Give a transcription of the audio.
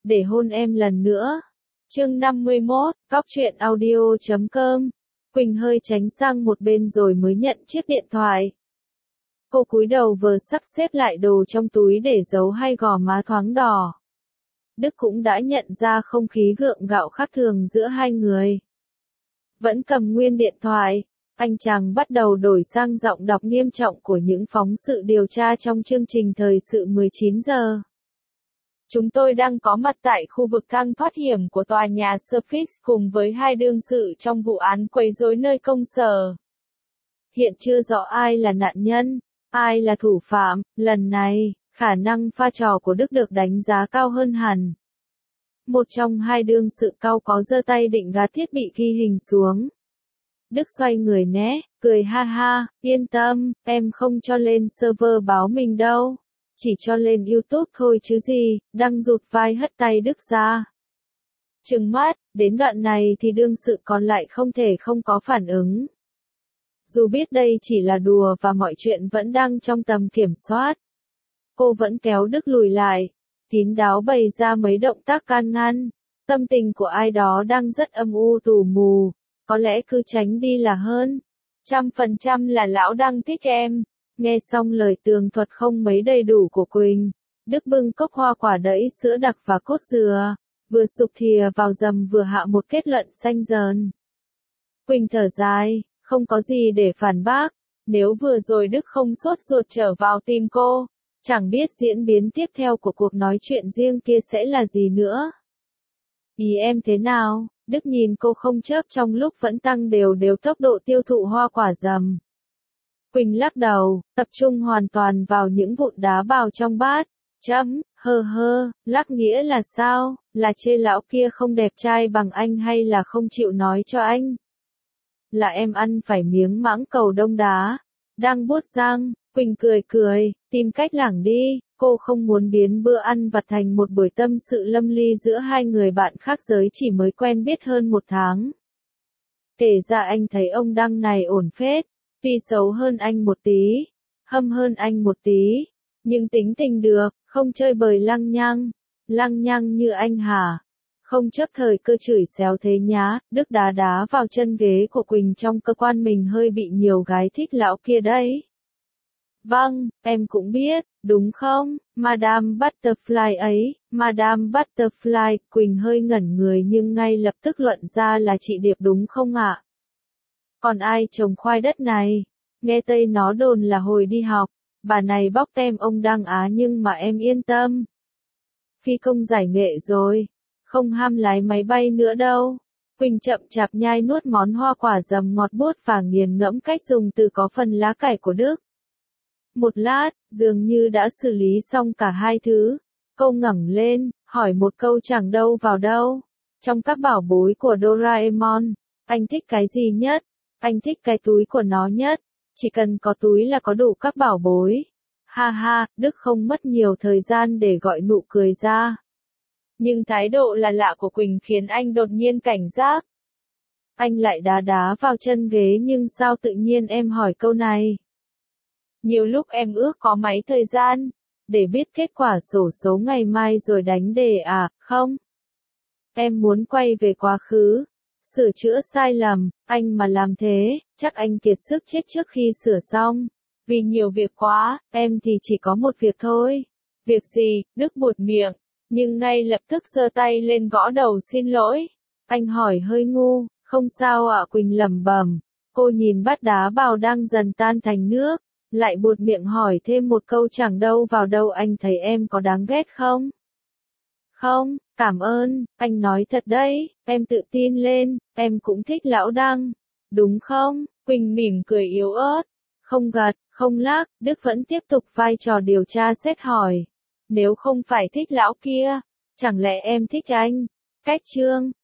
để hôn em lần nữa. Chương 51, Cóc truyện audio.com. Quỳnh hơi tránh sang một bên rồi mới nhận chiếc điện thoại. Cô cúi đầu vừa sắp xếp lại đồ trong túi để giấu hai gò má thoáng đỏ. Đức cũng đã nhận ra không khí gượng gạo khác thường giữa hai người. Vẫn cầm nguyên điện thoại, anh chàng bắt đầu đổi sang giọng đọc nghiêm trọng của những phóng sự điều tra trong chương trình thời sự 19 giờ. Chúng tôi đang có mặt tại khu vực thang thoát hiểm của tòa nhà Surface cùng với hai đương sự trong vụ án quấy rối nơi công sở. Hiện chưa rõ ai là nạn nhân, ai là thủ phạm, lần này, khả năng pha trò của Đức được đánh giá cao hơn hẳn. Một trong hai đương sự cao có giơ tay định gạt thiết bị ghi hình xuống. Đức xoay người né, cười ha ha, yên tâm, em không cho lên server báo mình đâu. Chỉ cho lên YouTube thôi chứ gì, đang rụt vai hất tay Đức ra. Trừng mắt, đến đoạn này thì đương sự còn lại không thể không có phản ứng. Dù biết đây chỉ là đùa và mọi chuyện vẫn đang trong tầm kiểm soát. Cô vẫn kéo Đức lùi lại, kín đáo bày ra mấy động tác can ngăn. Tâm tình của ai đó đang rất âm u tù mù, có lẽ cứ tránh đi là hơn. 100% là lão đang thích em. Nghe xong lời tường thuật không mấy đầy đủ của Quỳnh, Đức bưng cốc hoa quả đẫy sữa đặc và cốt dừa, vừa sụp thìa vào dầm vừa hạ một kết luận xanh dờn. Quỳnh thở dài, không có gì để phản bác, nếu vừa rồi Đức không sốt ruột trở vào tìm cô, chẳng biết diễn biến tiếp theo của cuộc nói chuyện riêng kia sẽ là gì nữa. Ý em thế nào? Đức nhìn cô không chớp trong lúc vẫn tăng đều tốc độ tiêu thụ hoa quả dầm. Quỳnh lắc đầu, tập trung hoàn toàn vào những vụn đá bào trong bát. Lắc nghĩa là sao? Là chê lão kia không đẹp trai bằng anh hay là không chịu nói cho anh? Là em ăn phải miếng mãng cầu đông đá. Đang buốt răng, Quỳnh cười, tìm cách lảng đi. Cô không muốn biến bữa ăn vặt thành một buổi tâm sự lâm ly giữa hai người bạn khác giới chỉ mới quen biết hơn một tháng. Kể ra anh thấy ông Đăng này ổn phết. Tuy xấu hơn anh một tí, hâm hơn anh một tí, nhưng tính tình được, không chơi bời lăng nhăng như anh hả? Không chấp thời cơ chửi xéo thế nhá. Đức đá vào chân ghế của Quỳnh trong cơ quan mình hơi bị nhiều gái thích lão kia đấy. Vâng, em cũng biết, đúng không, Madame Butterfly ấy, Madame Butterfly. Quỳnh hơi ngẩn người nhưng ngay lập tức luận ra là chị Điệp đúng không ạ? Còn ai trồng khoai đất này? Nghe Tây nó đồn là hồi đi học, bà này bóc tem ông Đăng Á nhưng mà em yên tâm. Phi công giải nghệ rồi, không ham lái máy bay nữa đâu. Quỳnh chậm chạp nhai nuốt món hoa quả dầm ngọt buốt và nghiền ngẫm cách dùng từ có phần lá cải của Đức. Một lát, dường như đã xử lý xong cả hai thứ. Cô ngẩng lên, hỏi một câu chẳng đâu vào đâu. Trong các bảo bối của Doraemon, anh thích cái gì nhất? Anh thích cái túi của nó nhất. Chỉ cần có túi là có đủ các bảo bối. Ha ha, Đức không mất nhiều thời gian để gọi nụ cười ra. Nhưng thái độ là lạ của Quỳnh khiến anh đột nhiên cảnh giác. Anh lại đá vào chân ghế nhưng sao tự nhiên em hỏi câu này? Nhiều lúc em ước có mấy thời gian, để biết kết quả xổ số ngày mai rồi đánh đề à, không? Em muốn quay về quá khứ, sửa chữa sai lầm, anh mà làm thế, chắc anh kiệt sức chết trước khi sửa xong. Vì nhiều việc quá, em thì chỉ có một việc thôi. Việc gì? Đức buột miệng, nhưng ngay lập tức giơ tay lên gõ đầu xin lỗi. Anh hỏi hơi ngu, không sao ạ? Quỳnh lẩm bẩm. Cô nhìn bát đá bào đang dần tan thành nước, lại buột miệng hỏi thêm một câu chẳng đâu vào đâu. Anh thấy em có đáng ghét không? Không, cảm ơn, anh nói thật đấy, em tự tin lên, em cũng thích lão Đăng, đúng không? Quỳnh mỉm cười yếu ớt, không gật, không lắc. Đức vẫn tiếp tục vai trò điều tra xét hỏi. Nếu không phải thích lão kia, chẳng lẽ em thích anh? Cách chương